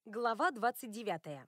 Глава 29.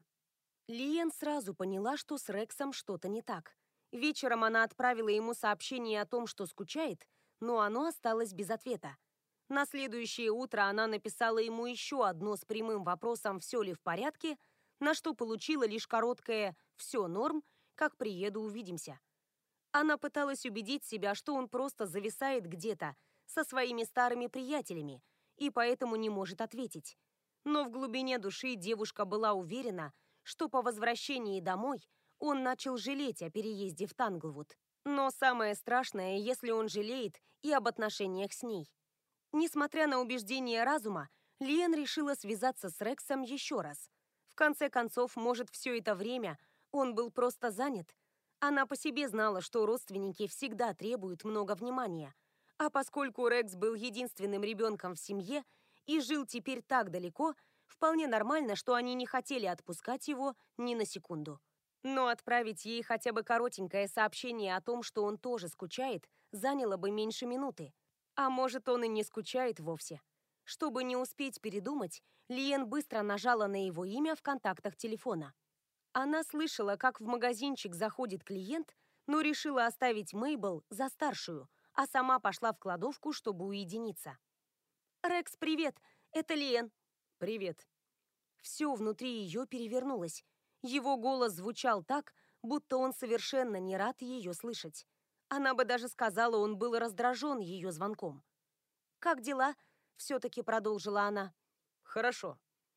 Лиен сразу поняла, что с Рексом что-то не так. Вечером она отправила ему сообщение о том, что скучает, но оно осталось без ответа. На следующее утро она написала ему еще одно с прямым вопросом, все ли в порядке, на что получила лишь короткое «все норм, как приеду, увидимся». Она пыталась убедить себя, что он просто зависает где-то со своими старыми приятелями и поэтому не может ответить. Но в глубине души девушка была уверена, что по возвращении домой он начал жалеть о переезде в Танглвуд. Но самое страшное, если он жалеет и об отношениях с ней. Несмотря на убеждения разума, Лиен решила связаться с Рексом еще раз. В конце концов, может, все это время он был просто занят. Она по себе знала, что родственники всегда требуют много внимания. А поскольку Рекс был единственным ребенком в семье и жил теперь так далеко, вполне нормально, что они не хотели отпускать его ни на секунду. Но отправить ей хотя бы коротенькое сообщение о том, что он тоже скучает, заняло бы меньше минуты. А может, он и не скучает вовсе. Чтобы не успеть передумать, Лиен быстро нажала на его имя в контактах телефона. Она слышала, как в магазинчик заходит клиент, но решила оставить Мейбл за старшую, а сама пошла в кладовку, чтобы уединиться. «Рекс, привет! Это Лиен!» «Привет!» Все внутри ее перевернулось. Его голос звучал так, будто он совершенно не рад ее слышать. Она бы даже сказала, он был раздражен ее звонком. «Как дела?» — все-таки продолжила она. «Хорошо».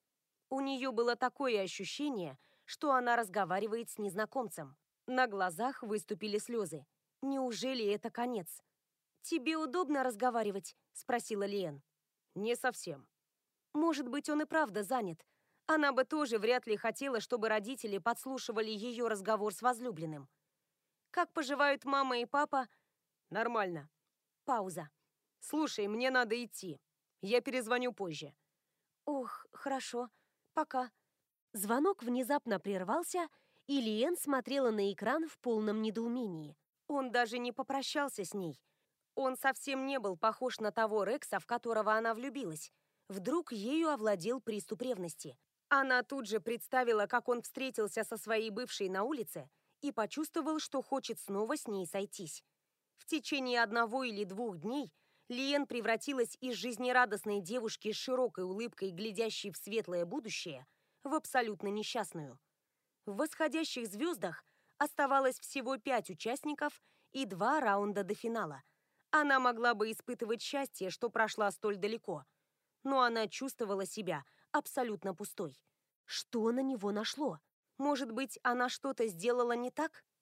У нее было такое ощущение, что она разговаривает с незнакомцем. На глазах выступили слезы. Неужели это конец? «Тебе удобно разговаривать?» — спросила Лиен. «Не совсем». Может быть, он и правда занят. Она бы тоже вряд ли хотела, чтобы родители подслушивали ее разговор с возлюбленным. «Как поживают мама и папа?» «Нормально». Пауза. «Слушай, мне надо идти. Я перезвоню позже». «Ох, хорошо. Пока». Звонок внезапно прервался, и Лиен смотрела на экран в полном недоумении. Он даже не попрощался с ней. Он совсем не был похож на того Рекса, в которого она влюбилась. Вдруг ею овладел приступ ревности. Она тут же представила, как он встретился со своей бывшей на улице и почувствовал, что хочет снова с ней сойтись. В течение 1 или 2 дней Лиен превратилась из жизнерадостной девушки с широкой улыбкой, глядящей в светлое будущее, в абсолютно несчастную. В «Восходящих звездах» оставалось всего 5 участников и 2 раунда до финала. Она могла бы испытывать счастье, что прошла столь далеко, но она чувствовала себя абсолютно пустой. Что на него нашло? Может быть, она что-то сделала не так?